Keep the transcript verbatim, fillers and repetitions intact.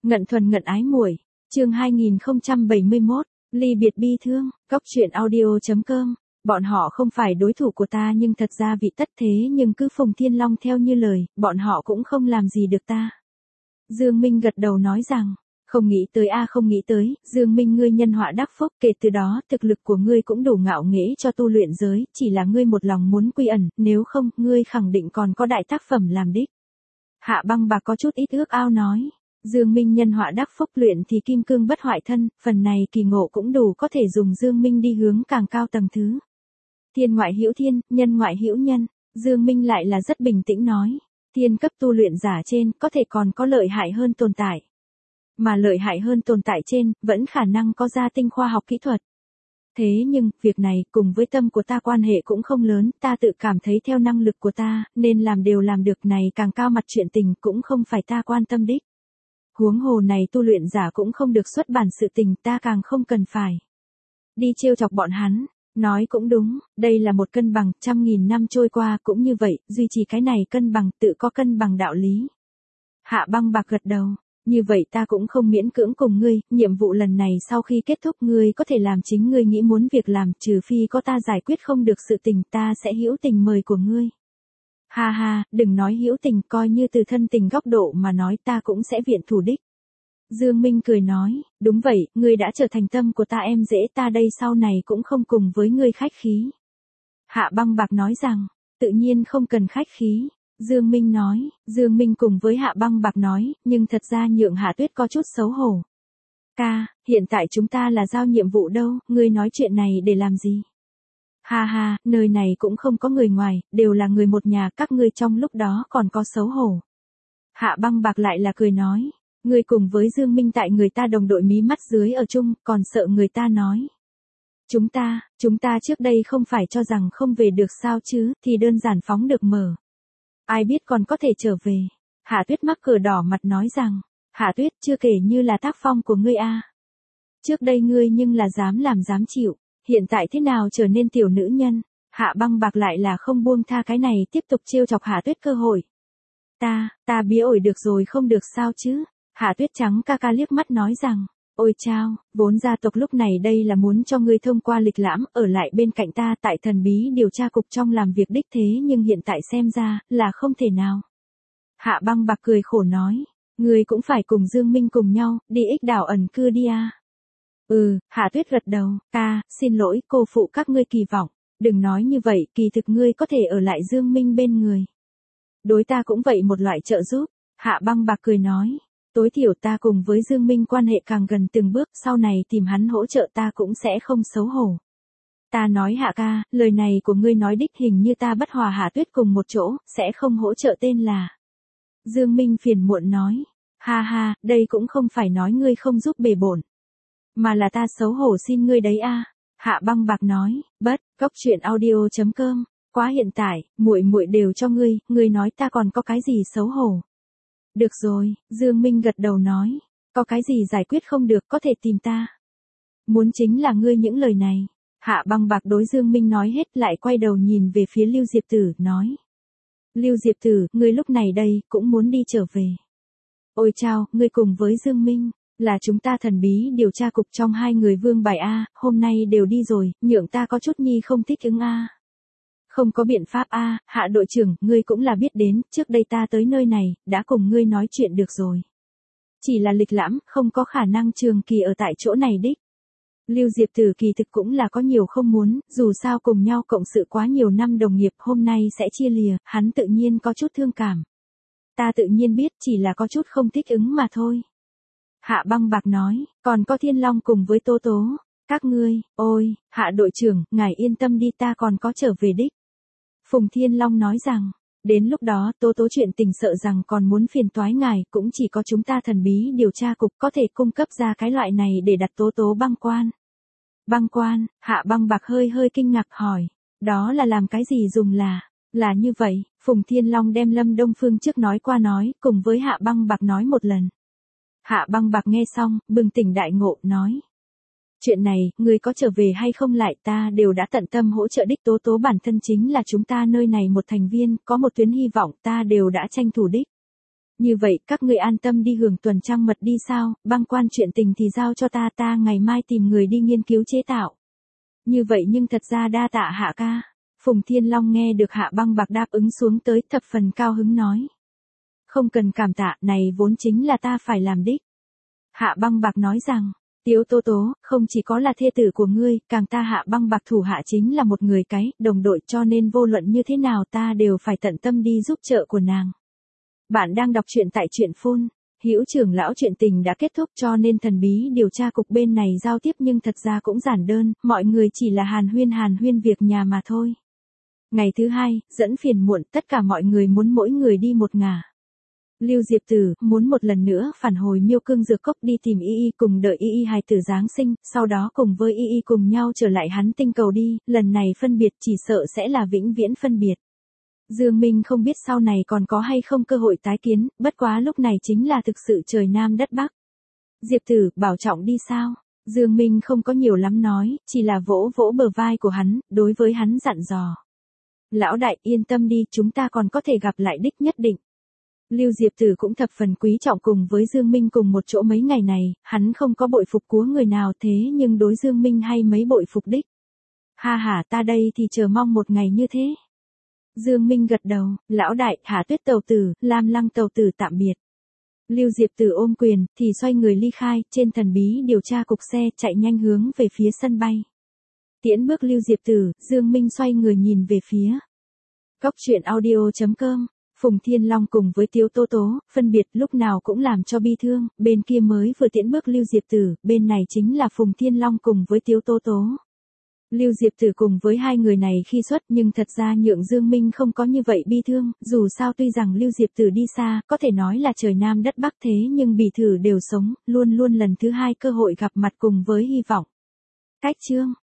Ngận thuần ngận ái muội, chương hai nghìn không trăm bảy mươi mốt, ly biệt bi thương, cốc truyện audio.com, bọn họ không phải đối thủ của ta nhưng thật ra vị tất thế nhưng cứ Phùng Thiên Long theo như lời, bọn họ cũng không làm gì được ta. Dương Minh gật đầu nói rằng, không nghĩ tới a không nghĩ tới, Dương Minh ngươi nhân họa đắc phúc, kể từ đó thực lực của ngươi cũng đủ ngạo nghễ cho tu luyện giới, chỉ là ngươi một lòng muốn quy ẩn, nếu không, ngươi khẳng định còn có đại tác phẩm làm đích. Hạ Băng Bạc có chút ít ước ao nói, Dương Minh nhân họa đắc phúc luyện thì kim cương bất hoại thân, phần này kỳ ngộ cũng đủ có thể dùng Dương Minh đi hướng càng cao tầng thứ. Thiên ngoại hữu thiên, nhân ngoại hữu nhân, Dương Minh lại là rất bình tĩnh nói, thiên cấp tu luyện giả trên có thể còn có lợi hại hơn tồn tại. Mà lợi hại hơn tồn tại trên, vẫn khả năng có gia tinh khoa học kỹ thuật. Thế nhưng, việc này cùng với tâm của ta quan hệ cũng không lớn, ta tự cảm thấy theo năng lực của ta, nên làm đều làm được này càng cao mặt chuyện tình cũng không phải ta quan tâm đích. Huống hồ này tu luyện giả cũng không được xuất bản sự tình ta càng không cần phải. Đi trêu chọc bọn hắn, nói cũng đúng, đây là một cân bằng, trăm nghìn năm trôi qua cũng như vậy, duy trì cái này cân bằng tự có cân bằng đạo lý. Hạ Băng Bạc gật đầu. Như vậy ta cũng không miễn cưỡng cùng ngươi, nhiệm vụ lần này sau khi kết thúc ngươi có thể làm chính ngươi nghĩ muốn việc làm, trừ phi có ta giải quyết không được sự tình ta sẽ hữu tình mời của ngươi. Ha ha, đừng nói hữu tình, coi như từ thân tình góc độ mà nói ta cũng sẽ viện thủ đích. Dương Minh cười nói, đúng vậy, ngươi đã trở thành tâm của ta em dễ ta đây sau này cũng không cùng với ngươi khách khí. Hạ Băng Bạc nói rằng, tự nhiên không cần khách khí. Dương Minh nói, Dương Minh cùng với Hạ Băng Bạc nói, nhưng thật ra nhượng Hạ Tuyết có chút xấu hổ. Ca, hiện tại chúng ta là giao nhiệm vụ đâu, ngươi nói chuyện này để làm gì? Ha ha, nơi này cũng không có người ngoài, đều là người một nhà, các ngươi trong lúc đó còn có xấu hổ. Hạ Băng Bạc lại là cười nói, ngươi cùng với Dương Minh tại người ta đồng đội mí mắt dưới ở chung, còn sợ người ta nói. Chúng ta, chúng ta trước đây không phải cho rằng không về được sao chứ, thì đơn giản phóng được mở. Ai biết còn có thể trở về. Hạ Tuyết mắc cờ đỏ mặt nói rằng, Hạ Tuyết chưa kể như là tác phong của ngươi a. Trước đây ngươi nhưng là dám làm dám chịu, hiện tại thế nào trở nên tiểu nữ nhân. Hạ Băng Bạc lại là không buông tha cái này tiếp tục trêu chọc Hạ Tuyết cơ hội. Ta, ta bía ổi được rồi không được sao chứ. Hạ Tuyết trắng ca ca liếc mắt nói rằng, ôi chao, vốn gia tộc lúc này đây là muốn cho ngươi thông qua lịch lãm ở lại bên cạnh ta tại thần bí điều tra cục trong làm việc đích thế nhưng hiện tại xem ra là không thể nào. Hạ Băng Bạc cười khổ nói, ngươi cũng phải cùng Dương Minh cùng nhau, đi ích đảo ẩn cư đi à. Ừ, Hạ Tuyết gật đầu, ca, xin lỗi cô phụ các ngươi kỳ vọng, đừng nói như vậy, kỳ thực ngươi có thể ở lại Dương Minh bên người. Đối ta cũng vậy một loại trợ giúp, Hạ Băng Bạc cười nói. Tối thiểu ta cùng với Dương Minh quan hệ càng gần từng bước, sau này tìm hắn hỗ trợ ta cũng sẽ không xấu hổ. Ta nói Hạ ca, lời này của ngươi nói đích hình như ta bất hòa Hạ Tuyết cùng một chỗ, sẽ không hỗ trợ tên là. Dương Minh phiền muộn nói, ha ha, đây cũng không phải nói ngươi không giúp bề bổn, mà là ta xấu hổ xin ngươi đấy a. Hạ Băng Bạc nói, bất, cốc truyện audio.com, quá hiện tại, muội muội đều cho ngươi, ngươi nói ta còn có cái gì xấu hổ. Được rồi, Dương Minh gật đầu nói, có cái gì giải quyết không được có thể tìm ta. Muốn chính là ngươi những lời này. Hạ Băng Bạc đối Dương Minh nói hết lại quay đầu nhìn về phía Lưu Diệp Tử, nói. Lưu Diệp Tử, ngươi lúc này đây, cũng muốn đi trở về. Ôi chao, ngươi cùng với Dương Minh, là chúng ta thần bí điều tra cục trong hai người vương bài A, hôm nay đều đi rồi, nhượng ta có chút nhi không thích ứng A. Không có biện pháp a, à, Hạ đội trưởng, ngươi cũng là biết đến, trước đây ta tới nơi này, đã cùng ngươi nói chuyện được rồi. Chỉ là lịch lãm, không có khả năng trường kỳ ở tại chỗ này đích. Lưu Diệp Tử kỳ thực cũng là có nhiều không muốn, dù sao cùng nhau cộng sự quá nhiều năm đồng nghiệp hôm nay sẽ chia lìa, hắn tự nhiên có chút thương cảm. Ta tự nhiên biết chỉ là có chút không thích ứng mà thôi. Hạ Băng Bạc nói, còn có Thiên Long cùng với Tố Tố. Các ngươi, ôi, Hạ đội trưởng, ngài yên tâm đi ta còn có trở về đích. Phùng Thiên Long nói rằng, đến lúc đó Tố Tố chuyện tình sợ rằng còn muốn phiền toái ngài, cũng chỉ có chúng ta thần bí điều tra cục có thể cung cấp ra cái loại này để đặt Tố Tố băng quan. Băng quan, Hạ Băng Bạc hơi hơi kinh ngạc hỏi, đó là làm cái gì dùng là, là như vậy, Phùng Thiên Long đem Lâm Đông Phương trước nói qua nói, cùng với Hạ Băng Bạc nói một lần. Hạ Băng Bạc nghe xong, bừng tỉnh đại ngộ, nói. Chuyện này, người có trở về hay không lại ta đều đã tận tâm hỗ trợ đích Tố Tố bản thân chính là chúng ta nơi này một thành viên, có một tuyến hy vọng ta đều đã tranh thủ đích. Như vậy, các ngươi an tâm đi hưởng tuần trăng mật đi sao, băng quan chuyện tình thì giao cho ta, ta ngày mai tìm người đi nghiên cứu chế tạo. Như vậy nhưng thật ra đa tạ Hạ ca. Phùng Thiên Long nghe được Hạ Băng Bạc đáp ứng xuống tới thập phần cao hứng nói. Không cần cảm tạ, này vốn chính là ta phải làm đích. Hạ Băng Bạc nói rằng, Tiếu Tố Tố, không chỉ có là thê tử của ngươi, càng ta Hạ Băng Bạc thủ hạ chính là một người cái, đồng đội, cho nên vô luận như thế nào ta đều phải tận tâm đi giúp trợ của nàng. Bạn đang đọc truyện tại truyện phun. Hữu trưởng lão chuyện tình đã kết thúc cho nên thần bí điều tra cục bên này giao tiếp nhưng thật ra cũng giản đơn, mọi người chỉ là hàn huyên hàn huyên việc nhà mà thôi. Ngày thứ hai, dẫn phiền muộn, tất cả mọi người muốn mỗi người đi một ngả. Lưu Diệp Tử muốn một lần nữa phản hồi Miêu Cương Dược Cốc đi tìm Y Y cùng đợi Y Y hài tử Giáng sinh, sau đó cùng với Y Y cùng nhau trở lại hắn tinh cầu đi, lần này phân biệt chỉ sợ sẽ là vĩnh viễn phân biệt. Dương Minh không biết sau này còn có hay không cơ hội tái kiến, bất quá lúc này chính là thực sự trời Nam đất Bắc. Diệp Tử, bảo trọng đi sao? Dương Minh không có nhiều lắm nói, chỉ là vỗ vỗ bờ vai của hắn, đối với hắn dặn dò. Lão đại, yên tâm đi, chúng ta còn có thể gặp lại đích nhất định. Lưu Diệp Tử cũng thập phần quý trọng cùng với Dương Minh cùng một chỗ mấy ngày này, hắn không có bội phục của người nào thế nhưng đối Dương Minh hay mấy bội phục đích. Ha ha, ta đây thì chờ mong một ngày như thế. Dương Minh gật đầu, lão đại, Hạ Tuyết tàu tử, Lam Lăng tàu tử tạm biệt. Lưu Diệp Tử ôm quyền, thì xoay người ly khai, trên thần bí điều tra cục xe chạy nhanh hướng về phía sân bay. Tiễn bước Lưu Diệp Tử, Dương Minh xoay người nhìn về phía. Góc truyện audio chấm com, Phùng Thiên Long cùng với Tiếu Tố Tố, phân biệt lúc nào cũng làm cho bi thương, bên kia mới vừa tiễn bước Lưu Diệp Tử, bên này chính là Phùng Thiên Long cùng với Tiếu Tố Tố. Lưu Diệp Tử cùng với hai người này khi xuất nhưng thật ra nhượng Dương Minh không có như vậy bi thương, dù sao tuy rằng Lưu Diệp Tử đi xa, có thể nói là trời Nam đất Bắc thế nhưng bỉ thử đều sống, luôn luôn lần thứ hai cơ hội gặp mặt cùng với hy vọng. Cách chương